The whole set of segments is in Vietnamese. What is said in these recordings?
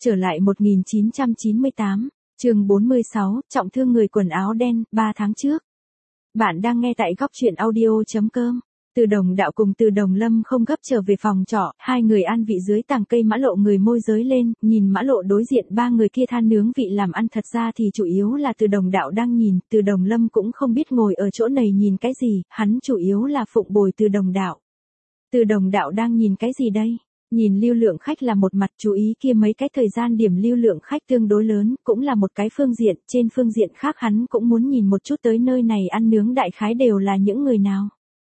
Trở lại 1998, chương 46, trọng thương người quần áo đen, 3 tháng trước. Bạn đang nghe tại góc truyện audio.com. Từ Đồng Đạo cùng Từ Đồng Lâm không gấp trở về phòng trọ, hai người ăn vị dưới tàng cây mã lộ người môi giới lên, nhìn mã lộ đối diện ba người kia than nướng vị làm ăn, thật ra thì chủ yếu là Từ Đồng Đạo đang nhìn, Từ Đồng Lâm cũng không biết ngồi ở chỗ này nhìn cái gì, hắn chủ yếu là phụng bồi Từ Đồng Đạo. Từ Đồng Đạo đang nhìn cái gì đây? Nhìn lưu lượng khách là một mặt, chú ý kia mấy cái thời gian điểm lưu lượng khách tương đối lớn, cũng là một cái phương diện, trên phương diện khác hắn cũng muốn nhìn một chút tới nơi này ăn nướng đại khái đều là những người nào.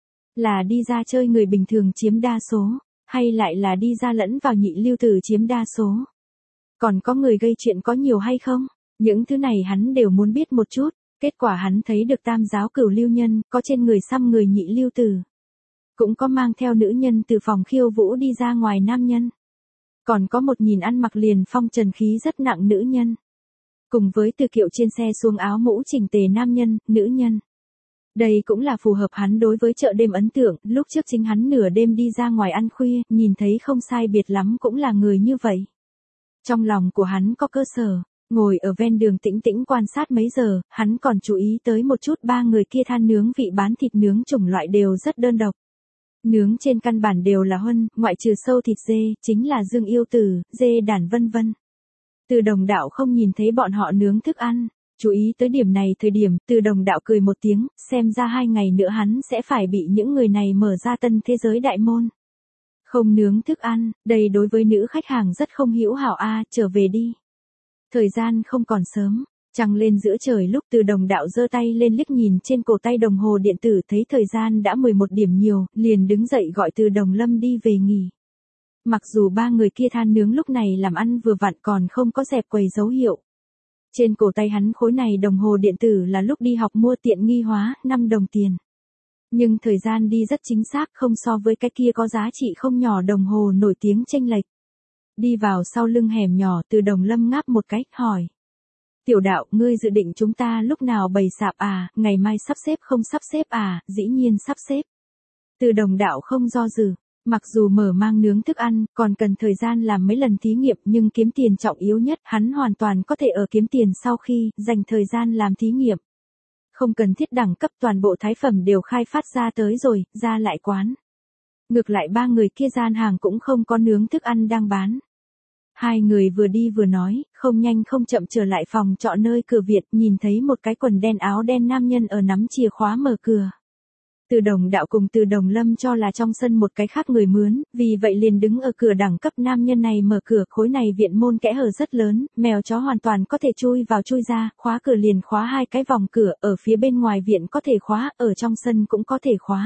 Là đi ra chơi người bình thường chiếm đa số, hay lại là đi ra lẫn vào nhị lưu tử chiếm đa số. Còn có người gây chuyện có nhiều hay không? Những thứ này hắn đều muốn biết một chút, kết quả hắn thấy được tam giáo cửu lưu nhân, có trên người xăm người nhị lưu tử. Cũng có mang theo nữ nhân từ phòng khiêu vũ đi ra ngoài nam nhân. Còn có một nhìn ăn mặc liền phong trần khí rất nặng nữ nhân. Cùng với từ kiệu trên xe xuống áo mũ chỉnh tề nam nhân, nữ nhân. Đây cũng là phù hợp hắn đối với chợ đêm ấn tượng, lúc trước chính hắn nửa đêm đi ra ngoài ăn khuya, nhìn thấy không sai biệt lắm cũng là người như vậy. Trong lòng của hắn có cơ sở, ngồi ở ven đường tĩnh tĩnh quan sát mấy giờ, hắn còn chú ý tới một chút ba người kia than nướng vị bán thịt nướng chủng loại đều rất đơn độc. Nướng trên căn bản đều là huân, ngoại trừ sâu thịt dê, chính là dương yêu tử, dê đàn vân vân. Từ Đồng Đạo không nhìn thấy bọn họ nướng thức ăn, chú ý tới điểm này thời điểm, Từ Đồng Đạo cười một tiếng, xem ra 2 ngày nữa hắn sẽ phải bị những người này mở ra tân thế giới đại môn. Không nướng thức ăn, đây đối với nữ khách hàng rất không hữu hảo a, trở về đi. Thời gian không còn sớm. Trăng lên giữa trời lúc Từ Đồng Đạo giơ tay lên liếc nhìn trên cổ tay đồng hồ điện tử thấy thời gian đã 11 điểm nhiều, liền đứng dậy gọi Từ Đồng Lâm đi về nghỉ. Mặc dù ba người kia than nướng lúc này làm ăn vừa vặn còn không có dẹp quầy dấu hiệu. Trên cổ tay hắn khối này đồng hồ điện tử là lúc đi học mua tiện nghi hóa, 5 đồng tiền. Nhưng thời gian đi rất chính xác, không so với cái kia có giá trị không nhỏ đồng hồ nổi tiếng chênh lệch. Đi vào sau lưng hẻm nhỏ, Từ Đồng Lâm ngáp một cái, hỏi. Tiểu Đạo, ngươi dự định chúng ta lúc nào bày sạp à, ngày mai sắp xếp không sắp xếp à, dĩ nhiên sắp xếp. Từ Đồng Đạo không do dự, mặc dù mở mang nướng thức ăn, còn cần thời gian làm mấy lần thí nghiệm nhưng kiếm tiền trọng yếu nhất, hắn hoàn toàn có thể ở kiếm tiền sau khi, dành thời gian làm thí nghiệm. Không cần thiết đẳng cấp toàn bộ thái phẩm đều khai phát ra tới rồi, ra lại quán. Ngược lại ba người kia gian hàng cũng không có nướng thức ăn đang bán. Hai người vừa đi vừa nói, không nhanh không chậm trở lại phòng trọ nơi cửa viện, nhìn thấy một cái quần đen áo đen nam nhân ở nắm chìa khóa mở cửa. Từ Đồng Đạo cùng Từ Đồng Lâm cho là trong sân một cái khác người mướn, vì vậy liền đứng ở cửa đẳng cấp nam nhân này mở cửa, khối này viện môn kẽ hở rất lớn, mèo chó hoàn toàn có thể chui vào chui ra, khóa cửa liền khóa 2 cái vòng cửa, ở phía bên ngoài viện có thể khóa, ở trong sân cũng có thể khóa.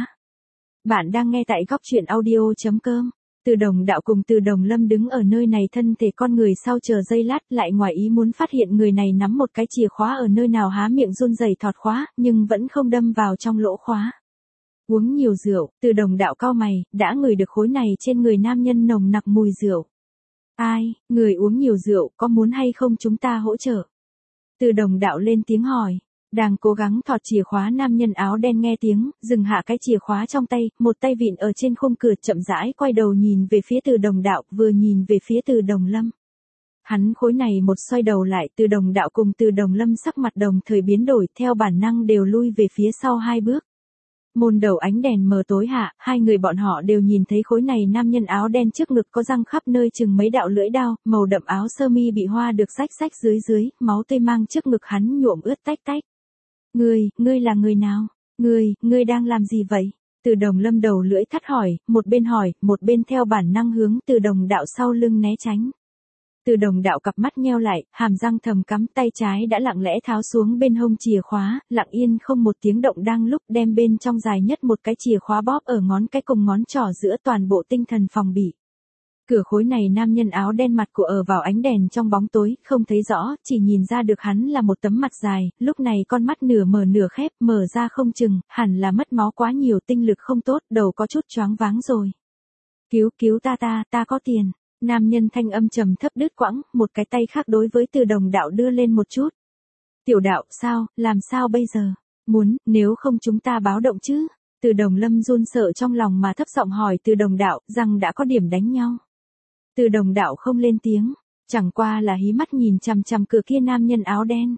Bạn đang nghe tại góc truyện audio.com. Từ Đồng Đạo cùng Từ Đồng Lâm đứng ở nơi này thân thể con người sau chờ giây lát lại ngoài ý muốn phát hiện người này nắm một cái chìa khóa ở nơi nào há miệng run rẩy thọt khóa, nhưng vẫn không đâm vào trong lỗ khóa. Uống nhiều rượu, Từ Đồng Đạo cau mày, đã ngửi được khối này trên người nam nhân nồng nặc mùi rượu. Ai, người uống nhiều rượu, có muốn hay không chúng ta hỗ trợ? Từ Đồng Đạo lên tiếng hỏi. Đang cố gắng thọt chìa khóa nam nhân áo đen nghe tiếng, dừng hạ cái chìa khóa trong tay, một tay vịn ở trên khung cửa chậm rãi quay đầu nhìn về phía Từ Đồng Đạo, vừa nhìn về phía Từ Đồng Lâm. Hắn khối này một xoay đầu lại, Từ Đồng Đạo cùng Từ Đồng Lâm sắc mặt đồng thời biến đổi, theo bản năng đều lui về phía sau 2 bước. Môn đầu ánh đèn mờ tối hạ, hai người bọn họ đều nhìn thấy khối này nam nhân áo đen trước ngực có răng khắp nơi chừng mấy đạo lưỡi dao, màu đậm áo sơ mi bị hoa được rách rách dưới, máu tươi mang trước ngực hắn nhuộm ướt tách tách. Ngươi là người nào? Ngươi đang làm gì vậy? Từ Đồng Lâm đầu lưỡi thắt hỏi, một bên theo bản năng hướng Từ Đồng Đạo sau lưng né tránh. Từ Đồng Đạo cặp mắt nheo lại, hàm răng thầm cắm, tay trái đã lặng lẽ tháo xuống bên hông chìa khóa, lặng yên không một tiếng động đang lúc đem bên trong dài nhất một cái chìa khóa bóp ở ngón cái cùng ngón trỏ giữa, toàn bộ tinh thần phòng bị. Cửa khối này nam nhân áo đen mặt của ở vào ánh đèn trong bóng tối, không thấy rõ, chỉ nhìn ra được hắn là một tấm mặt dài, lúc này con mắt nửa mở nửa khép, mở ra không chừng, hẳn là mất máu quá nhiều, tinh lực không tốt, đầu có chút choáng váng rồi. Cứu ta có tiền. Nam nhân thanh âm trầm thấp đứt quãng, một cái tay khác đối với Từ Đồng Đạo đưa lên một chút. Tiểu Đạo, làm sao bây giờ? Nếu không chúng ta báo động chứ? Từ Đồng Lâm run sợ trong lòng mà thấp giọng hỏi Từ Đồng Đạo, rằng đã có điểm đánh nhau. Từ Đồng Đạo không lên tiếng. Chẳng qua là hí mắt nhìn chằm chằm cửa kia nam nhân áo đen.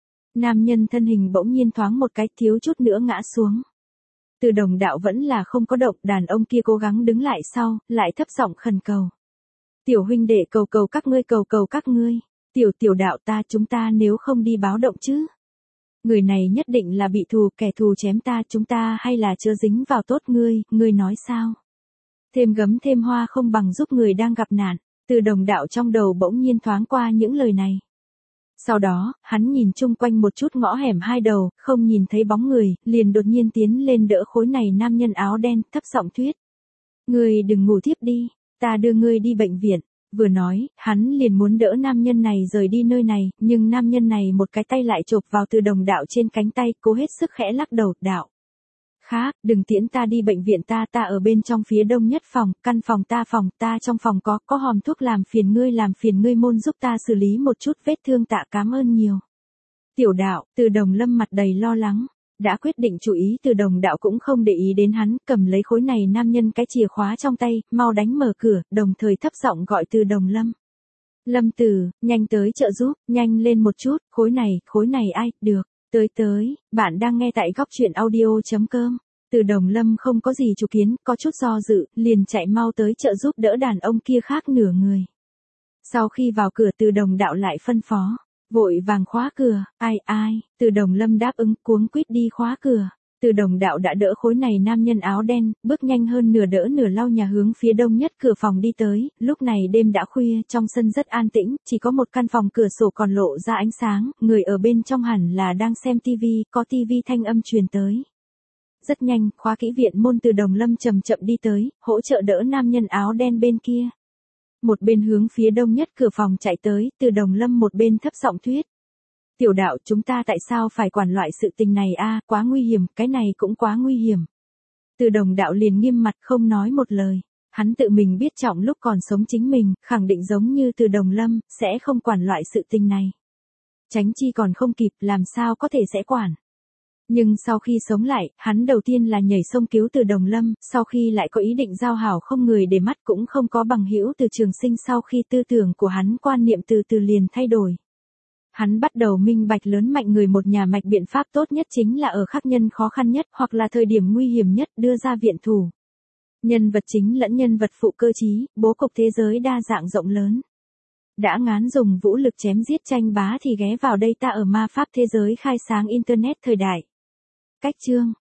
Nam nhân thân hình bỗng nhiên thoáng một cái thiếu chút nữa ngã xuống. Từ Đồng Đạo vẫn là không có động, đàn ông kia cố gắng đứng lại sau, lại thấp giọng khẩn cầu. Tiểu huynh đệ cầu cầu các ngươi. Tiểu đạo ta chúng ta nếu không đi báo động chứ. Người này nhất định là bị thù, kẻ thù chém ta chúng ta hay là chưa dính vào tốt ngươi nói sao? Thêm gấm thêm hoa không bằng giúp người đang gặp nạn. Từ Đồng Đạo trong đầu bỗng nhiên thoáng qua những lời này. Sau đó, hắn nhìn chung quanh một chút ngõ hẻm hai đầu, không nhìn thấy bóng người, liền đột nhiên tiến lên đỡ khối này nam nhân áo đen, thấp giọng thuyết. Ngươi đừng ngủ thiếp đi, ta đưa ngươi đi bệnh viện. Vừa nói, hắn liền muốn đỡ nam nhân này rời đi nơi này, nhưng nam nhân này một cái tay lại chộp vào Từ Đồng Đạo trên cánh tay, cố hết sức khẽ lắc đầu, đạo. Khác, đừng tiễn ta đi bệnh viện ta ở bên trong phía đông nhất phòng, căn phòng ta trong phòng có hòm thuốc làm phiền ngươi môn giúp ta xử lý một chút vết thương tạ cảm ơn nhiều. Tiểu đạo, Từ Đồng Lâm mặt đầy lo lắng, đã quyết định chú ý Từ Đồng Đạo cũng không để ý đến hắn, cầm lấy khối này nam nhân cái chìa khóa trong tay, mau đánh mở cửa, đồng thời thấp giọng gọi Từ Đồng Lâm. Lâm Tử, nhanh tới trợ giúp, nhanh lên một chút, khối này ai, được. Tới, bạn đang nghe tại góc truyện audio.com. Từ Đồng Lâm không có gì chủ kiến, có chút do dự, liền chạy mau tới trợ giúp đỡ đàn ông kia khác nửa người. Sau khi vào cửa Từ Đồng Đạo lại phân phó, vội vàng khóa cửa, ai, Từ Đồng Lâm đáp ứng cuống quýt đi khóa cửa. Từ Đồng Đạo đã đỡ khối này nam nhân áo đen, bước nhanh hơn nửa đỡ nửa lau nhà hướng phía đông nhất cửa phòng đi tới, lúc này đêm đã khuya, trong sân rất an tĩnh, chỉ có một căn phòng cửa sổ còn lộ ra ánh sáng, người ở bên trong hẳn là đang xem tivi, có tivi thanh âm truyền tới. Rất nhanh, khóa kỹ viện môn Từ Đồng Lâm chậm chậm đi tới, hỗ trợ đỡ nam nhân áo đen bên kia. Một bên hướng phía đông nhất cửa phòng chạy tới, Từ Đồng Lâm một bên thấp giọng thuyết. Tiểu đạo chúng ta tại sao phải quản loại sự tình này quá nguy hiểm, cái này cũng quá nguy hiểm. Từ Đồng Đạo liền nghiêm mặt không nói một lời. Hắn tự mình biết trọng lúc còn sống chính mình, khẳng định giống như Từ Đồng Lâm, sẽ không quản loại sự tình này. Tránh chi còn không kịp, làm sao có thể sẽ quản. Nhưng sau khi sống lại, hắn đầu tiên là nhảy sông cứu Từ Đồng Lâm, sau khi lại có ý định giao hảo không người để mắt cũng không có bằng hữu Từ Trường Sinh sau khi tư tưởng của hắn quan niệm từ từ liền thay đổi. Hắn bắt đầu minh bạch lớn mạnh người một nhà mạch biện pháp tốt nhất chính là ở khắc nhân khó khăn nhất hoặc là thời điểm nguy hiểm nhất đưa ra viện thủ. Nhân vật chính lẫn nhân vật phụ cơ trí, bố cục thế giới đa dạng rộng lớn. Đã ngán dùng vũ lực chém giết tranh bá thì ghé vào đây ta ở ma pháp thế giới khai sáng Internet thời đại. Cách chương